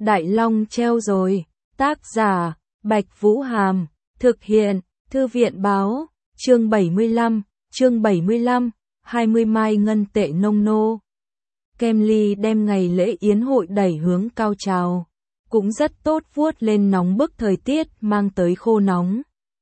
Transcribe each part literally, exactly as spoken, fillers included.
Đại Long treo rồi. Tác giả, Bạch Vũ Hàm. Thực hiện, Thư viện báo. Chương bảy mươi lăm, chương bảy mươi lăm, hai mươi mai ngân tệ nông nô. Kemly đem ngày lễ yến hội đẩy hướng cao trào. Cũng rất tốt, vuốt lên nóng bức thời tiết mang tới khô nóng.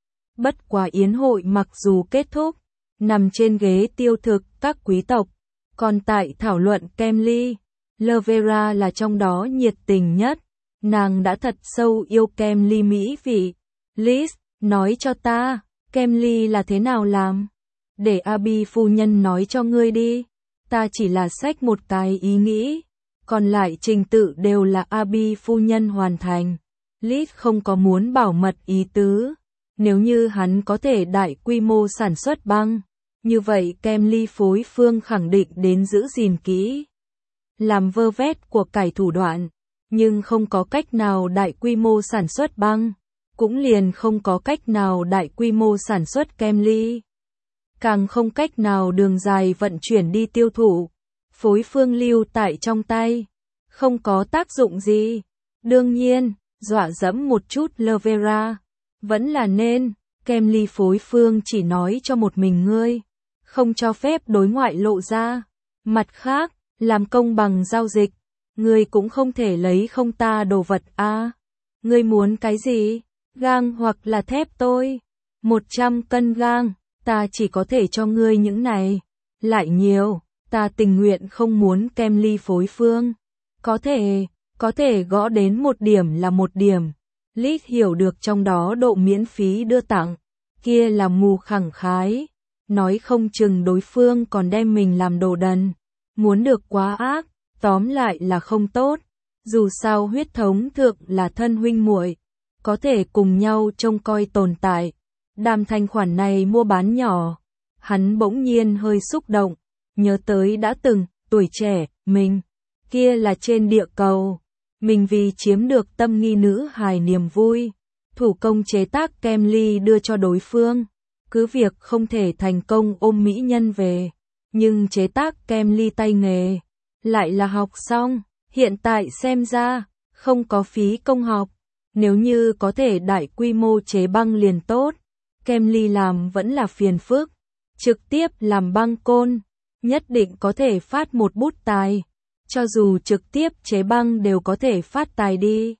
Bất quá yến hội mặc dù kết thúc, nằm trên ghế tiêu thực các quý tộc, còn tại thảo luận Kemly, Lovera là trong đó nhiệt tình nhất. Nàng đã thật sâu yêu Kemly mỹ vị. Liz, nói cho ta, Kemly là thế nào làm? Để Abby phu nhân nói cho ngươi đi. Ta chỉ là xách một cái ý nghĩ, còn lại trình tự đều là Abby phu nhân hoàn thành. Liz không có muốn bảo mật ý tứ. Nếu như hắn có thể đại quy mô sản xuất băng, như vậy Kemly phối phương khẳng định đến giữ gìn kỹ. Làm vơ vét của cải thủ đoạn, nhưng không có cách nào đại quy mô sản xuất băng, cũng liền không có cách nào đại quy mô sản xuất Kemly. Càng không cách nào đường dài vận chuyển đi tiêu thụ, phối phương lưu tại trong tay, không có tác dụng gì. Đương nhiên, dọa dẫm một chút Lovera, vẫn là nên, Kemly phối phương chỉ nói cho một mình ngươi, không cho phép đối ngoại lộ ra. Mặt khác, làm công bằng giao dịch, ngươi cũng không thể lấy không ta đồ vật a. À, ngươi muốn cái gì? Gang hoặc là thép tôi? một trăm cân gang, ta chỉ có thể cho ngươi những này. Lại nhiều, ta tình nguyện không muốn Kemly phối phương. Có thể, có thể gõ đến một điểm là một điểm. Liz hiểu được trong đó độ miễn phí đưa tặng, kia là mù khẳng khái. Nói không chừng đối phương còn đem mình làm đồ đần. Muốn được quá ác, tóm lại là không tốt. Dù sao huyết thống thượng là thân huynh muội, có thể cùng nhau trông coi tồn tại. Đàm thanh khoản này mua bán nhỏ, hắn bỗng nhiên hơi xúc động, nhớ tới đã từng, tuổi trẻ, mình, kia là trên địa cầu. Mình vì chiếm được tâm nghi nữ hài niềm vui, thủ công chế tác Kemly đưa cho đối phương. Cứ việc không thể thành công ôm mỹ nhân về, nhưng chế tác Kemly tay nghề lại là học xong. Hiện tại xem ra, không có phí công học. Nếu như có thể đại quy mô chế băng liền tốt. Kemly làm vẫn là phiền phức. Trực tiếp làm băng côn, nhất định có thể phát một bút tài. Cho dù trực tiếp chế băng đều có thể phát tài đi.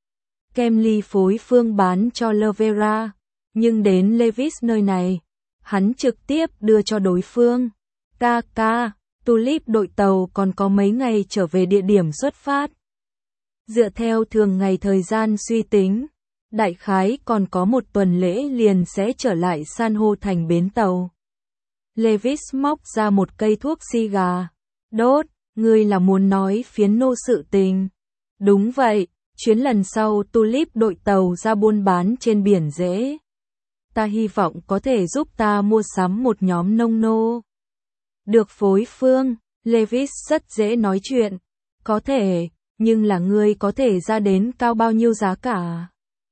Kemly phối phương bán cho Lovera, nhưng đến Levis nơi này, hắn trực tiếp đưa cho đối phương. Ca ca, Tulip đội tàu còn có mấy ngày trở về địa điểm xuất phát. Dựa theo thường ngày thời gian suy tính, đại khái còn có một tuần lễ liền sẽ trở lại san hô thành bến tàu. Levis móc ra một cây thuốc xì gà. Đốt, ngươi là muốn nói phiến nô sự tình. Đúng vậy, chuyến lần sau Tulip đội tàu ra buôn bán trên biển dễ. Ta hy vọng có thể giúp ta mua sắm một nhóm nông nô. Được phối phương, Levis rất dễ nói chuyện. Có thể, nhưng là ngươi có thể ra đến cao bao nhiêu giá cả?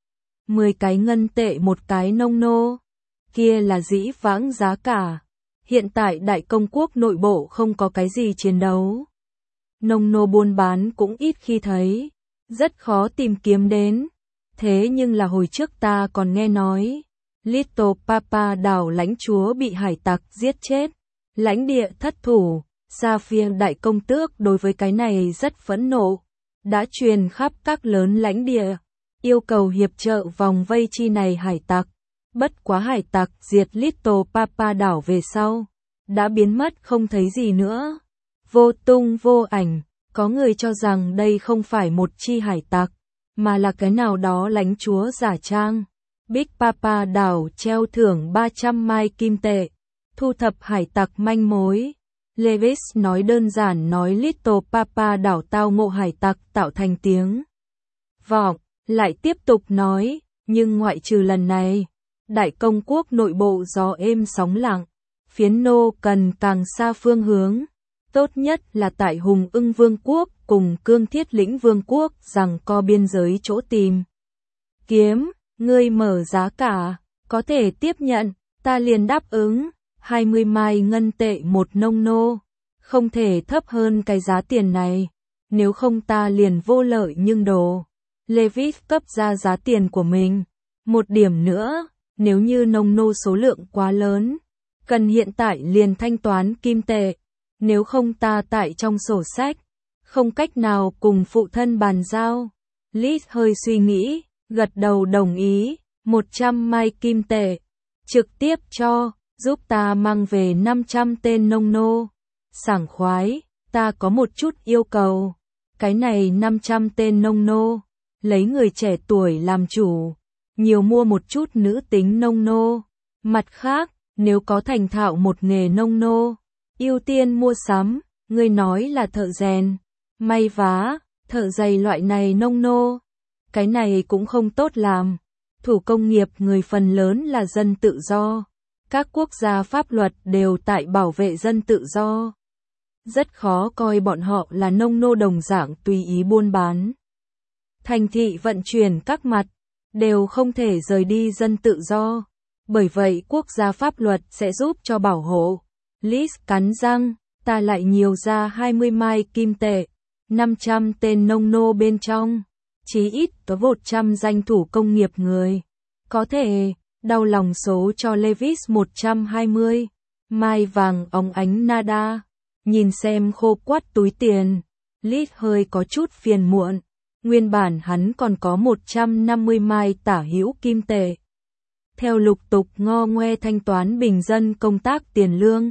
mười cái ngân tệ một cái nông nô. Kia là dĩ vãng giá cả. Hiện tại đại công quốc nội bộ không có cái gì chiến đấu. Nông nô buôn bán cũng ít khi thấy. Rất khó tìm kiếm đến. Thế nhưng là hồi trước ta còn nghe nói, Little Papa đảo lãnh chúa bị hải tặc giết chết. Lãnh địa thất thủ, Sapphire đại công tước đối với cái này rất phẫn nộ. Đã truyền khắp các lớn lãnh địa, yêu cầu hiệp trợ vòng vây chi này hải tặc. Bất quá hải tặc diệt Little Papa đảo về sau, đã biến mất không thấy gì nữa. Vô tung vô ảnh, có người cho rằng đây không phải một chi hải tặc, mà là cái nào đó lãnh chúa giả trang. Big Papa đảo treo thưởng ba trăm mai kim tệ, thu thập hải tặc manh mối. Levis nói đơn giản nói Little Papa đảo tao ngộ hải tặc tạo thành tiếng vọng, lại tiếp tục nói, nhưng ngoại trừ lần này, đại công quốc nội bộ gió êm sóng lặng, phiến nô cần càng xa phương hướng, tốt nhất là tại Hùng Ưng Vương quốc cùng Cương Thiết Lĩnh Vương quốc rằng co biên giới chỗ tìm kiếm. Ngươi mở giá cả, có thể tiếp nhận, ta liền đáp ứng. hai mươi mai ngân tệ một nông nô, không thể thấp hơn cái giá tiền này. nếu không ta liền vô lợi nhưng đồ. Levis cấp ra giá tiền của mình. Một điểm nữa, nếu như nông nô số lượng quá lớn, cần hiện tại liền thanh toán kim tệ, nếu không ta tại trong sổ sách, không cách nào cùng phụ thân bàn giao. Liz hơi suy nghĩ, gật đầu đồng ý, một trăm mai kim tệ, trực tiếp cho, giúp ta mang về năm trăm tên nông nô. Sảng khoái, ta có một chút yêu cầu, cái này năm trăm tên nông nô, lấy người trẻ tuổi làm chủ, nhiều mua một chút nữ tính nông nô. Mặt khác, nếu có thành thạo một nghề nông nô, ưu tiên mua sắm, ngươi nói là thợ rèn, may vá, thợ giày loại này nông nô. Cái này cũng không tốt làm, thủ công nghiệp người phần lớn là dân tự do. Các quốc gia pháp luật đều tại bảo vệ dân tự do. Rất khó coi bọn họ là nông nô đồng dạng tùy ý buôn bán. Thành thị vận chuyển các mặt, đều không thể rời đi dân tự do. Bởi vậy quốc gia pháp luật sẽ giúp cho bảo hộ. Liz cắn răng, ta lại nhiều ra hai mươi mai kim tệ, năm trăm tên nông nô bên trong, chí ít có một trăm danh thủ công nghiệp người. Có thể, đau lòng số cho Levis một trăm hai mươi, mai vàng óng ánh nada, nhìn xem khô quắt túi tiền, Liz hơi có chút phiền muộn, nguyên bản hắn còn có một trăm năm mươi mai tả hữu kim tệ. Theo lục tục ngo ngoe thanh toán bình dân công tác tiền lương,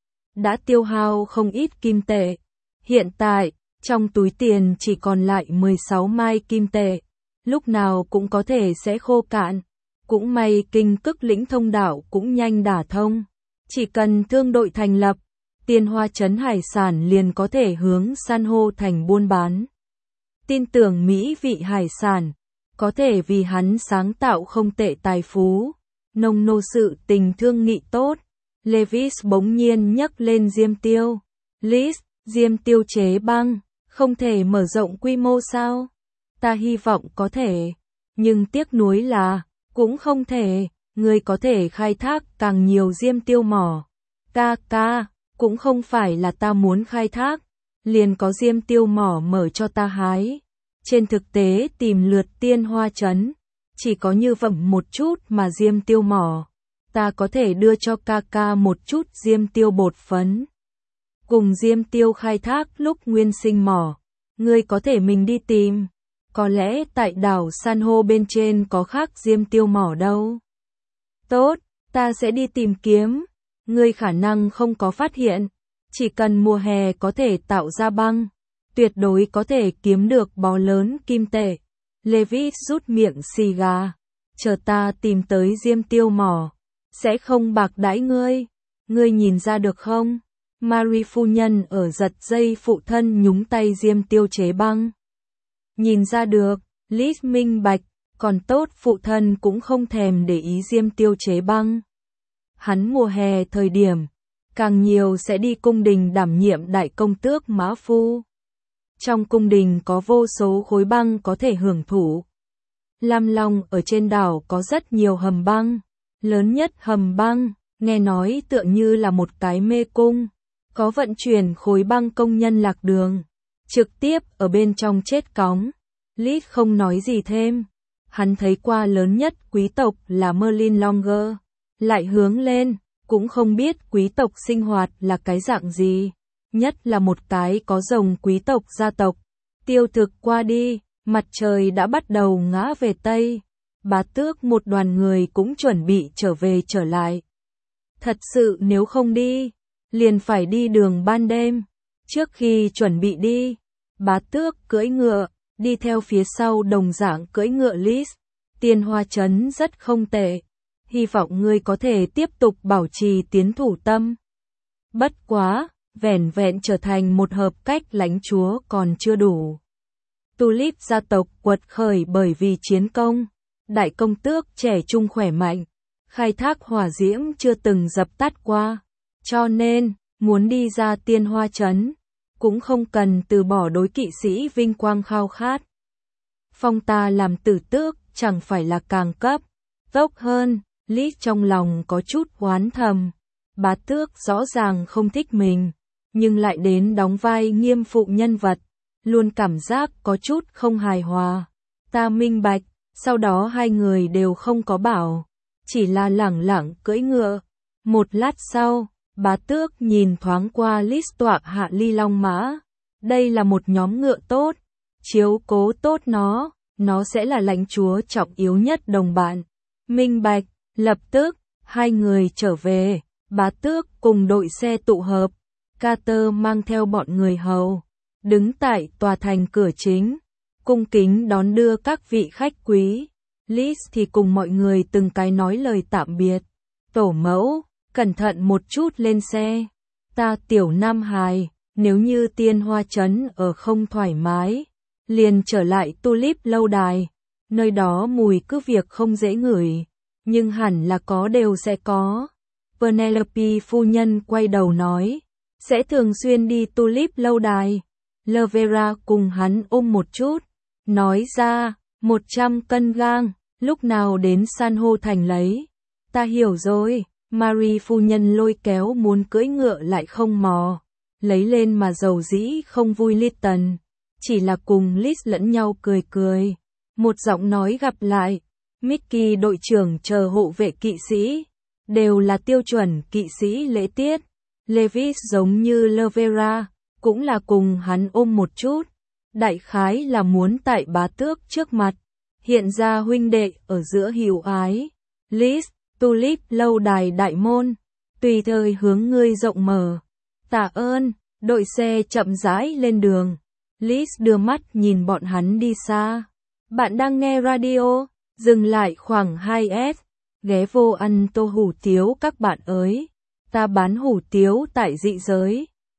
đã tiêu hao không ít kim tệ. Hiện tại, trong túi tiền chỉ còn lại mười sáu mai kim tệ, lúc nào cũng có thể sẽ khô cạn. Cũng may kinh cức lĩnh thông đạo cũng nhanh đả thông, chỉ cần thương đội thành lập, Tiên Hoa trấn hải sản liền có thể hướng san hô thành buôn bán. Tin tưởng mỹ vị hải sản, có thể vì hắn sáng tạo không tệ tài phú. Nông nô sự tình thương nghị tốt, Levis bỗng nhiên nhấc lên diêm tiêu. Liz, diêm tiêu chế băng, không thể mở rộng quy mô sao? Ta hy vọng có thể, nhưng tiếc nuối là, cũng không thể, người có thể khai thác càng nhiều diêm tiêu mỏ. Ca ca, cũng không phải là ta muốn khai thác, liền có diêm tiêu mỏ mở cho ta hái. Trên thực tế tìm lượt Tiên Hoa trấn, chỉ có như vậy một chút mà diêm tiêu mỏ. Ta có thể đưa cho ca ca một chút diêm tiêu bột phấn. Cùng diêm tiêu khai thác lúc nguyên sinh mỏ, ngươi có thể mình đi tìm. Có lẽ tại đảo san hô bên trên có khác diêm tiêu mỏ đâu. Tốt, ta sẽ đi tìm kiếm. Ngươi khả năng không có phát hiện. Chỉ cần mùa hè có thể tạo ra băng, tuyệt đối có thể kiếm được bó lớn kim tệ. Levis rút miệng xì gà. Chờ ta tìm tới diêm tiêu mỏ, sẽ không bạc đãi ngươi. Ngươi nhìn ra được không? Marie phu nhân ở giật dây phụ thân nhúng tay diêm tiêu chế băng. Nhìn ra được, Liz minh bạch, còn tốt phụ thân cũng không thèm để ý diêm tiêu chế băng. Hắn mùa hè thời điểm, càng nhiều sẽ đi cung đình đảm nhiệm đại công tước mã phu. Trong cung đình có vô số khối băng có thể hưởng thụ. Lam Long ở trên đảo có rất nhiều hầm băng, lớn nhất hầm băng, nghe nói tựa như là một cái mê cung, có vận chuyển khối băng công nhân lạc đường, trực tiếp ở bên trong chết cóng. Liz không nói gì thêm, hắn thấy qua lớn nhất quý tộc là Merlin Longer, lại hướng lên, cũng không biết quý tộc sinh hoạt là cái dạng gì, nhất là một cái có rồng quý tộc gia tộc. Tiêu thực qua đi, mặt trời đã bắt đầu ngã về Tây, bá tước một đoàn người cũng chuẩn bị trở về trở lại. Thật sự nếu không đi, liền phải đi đường ban đêm. Trước khi chuẩn bị đi, bá tước cưỡi ngựa, đi theo phía sau đồng dạng cưỡi ngựa Liz. Tiên Hoa trấn rất không tệ, hy vọng ngươi có thể tiếp tục bảo trì tiến thủ tâm. Bất quá, vẻn vẹn trở thành một hợp cách lãnh chúa còn chưa đủ. Tulip gia tộc quật khởi bởi vì chiến công, đại công tước trẻ trung khỏe mạnh, khai thác hỏa diễm chưa từng dập tắt qua, cho nên, muốn đi ra Tiên Hoa trấn, cũng không cần từ bỏ đối kỵ sĩ vinh quang khao khát. Phong ta làm tử tước, chẳng phải là càng cấp, tốc hơn. Liz trong lòng có chút oán thầm, bá tước rõ ràng không thích mình, nhưng lại đến đóng vai nghiêm phụ nhân vật, luôn cảm giác có chút không hài hòa. Ta minh bạch, sau đó hai người đều không có bảo, chỉ là lẳng lặng cưỡi ngựa. Một lát sau, Bá Tước nhìn thoáng qua list tọa hạ Ly Long Mã. Đây là một nhóm ngựa tốt, chiếu cố tốt nó, nó sẽ là lãnh chúa trọng yếu nhất đồng bạn. Minh bạch, lập tức, hai người trở về, Bá Tước cùng đội xe tụ hợp, Carter mang theo bọn người hầu, đứng tại tòa thành cửa chính, cung kính đón đưa các vị khách quý. Liz thì cùng mọi người từng cái nói lời tạm biệt. Tổ mẫu, cẩn thận một chút lên xe. Ta tiểu Nam Hài, nếu như Tiên Hoa Trấn ở không thoải mái, liền trở lại Tulip lâu đài. Nơi đó mùi cứ việc không dễ ngửi, nhưng hẳn là có đều sẽ có. Penelope phu nhân quay đầu nói, sẽ thường xuyên đi Tulip lâu đài. Lavera cùng hắn ôm một chút, nói ra, một trăm cân gang, lúc nào đến san hô thành lấy. Ta hiểu rồi, Marie phu nhân lôi kéo muốn cưỡi ngựa lại không mò, lấy lên mà dầu dĩ không vui Litton, chỉ là cùng Liz lẫn nhau cười cười. Một giọng nói gặp lại, Mickey đội trưởng chờ hộ vệ kỵ sĩ, đều là tiêu chuẩn kỵ sĩ lễ tiết. Levis giống như Lavera, cũng là cùng hắn ôm một chút, đại khái là muốn tại Bá Tước trước mặt, hiện ra huynh đệ ở giữa hữu ái. Liz, Tulip lâu đài đại môn, tùy thời hướng ngươi rộng mở. Tạ ơn, đội xe chậm rãi lên đường. Liz đưa mắt nhìn bọn hắn đi xa. Bạn đang nghe radio, dừng lại khoảng hai S, ghé vô ăn tô hủ tiếu các bạn ơi. Ta bán hủ tiếu tại dị giới.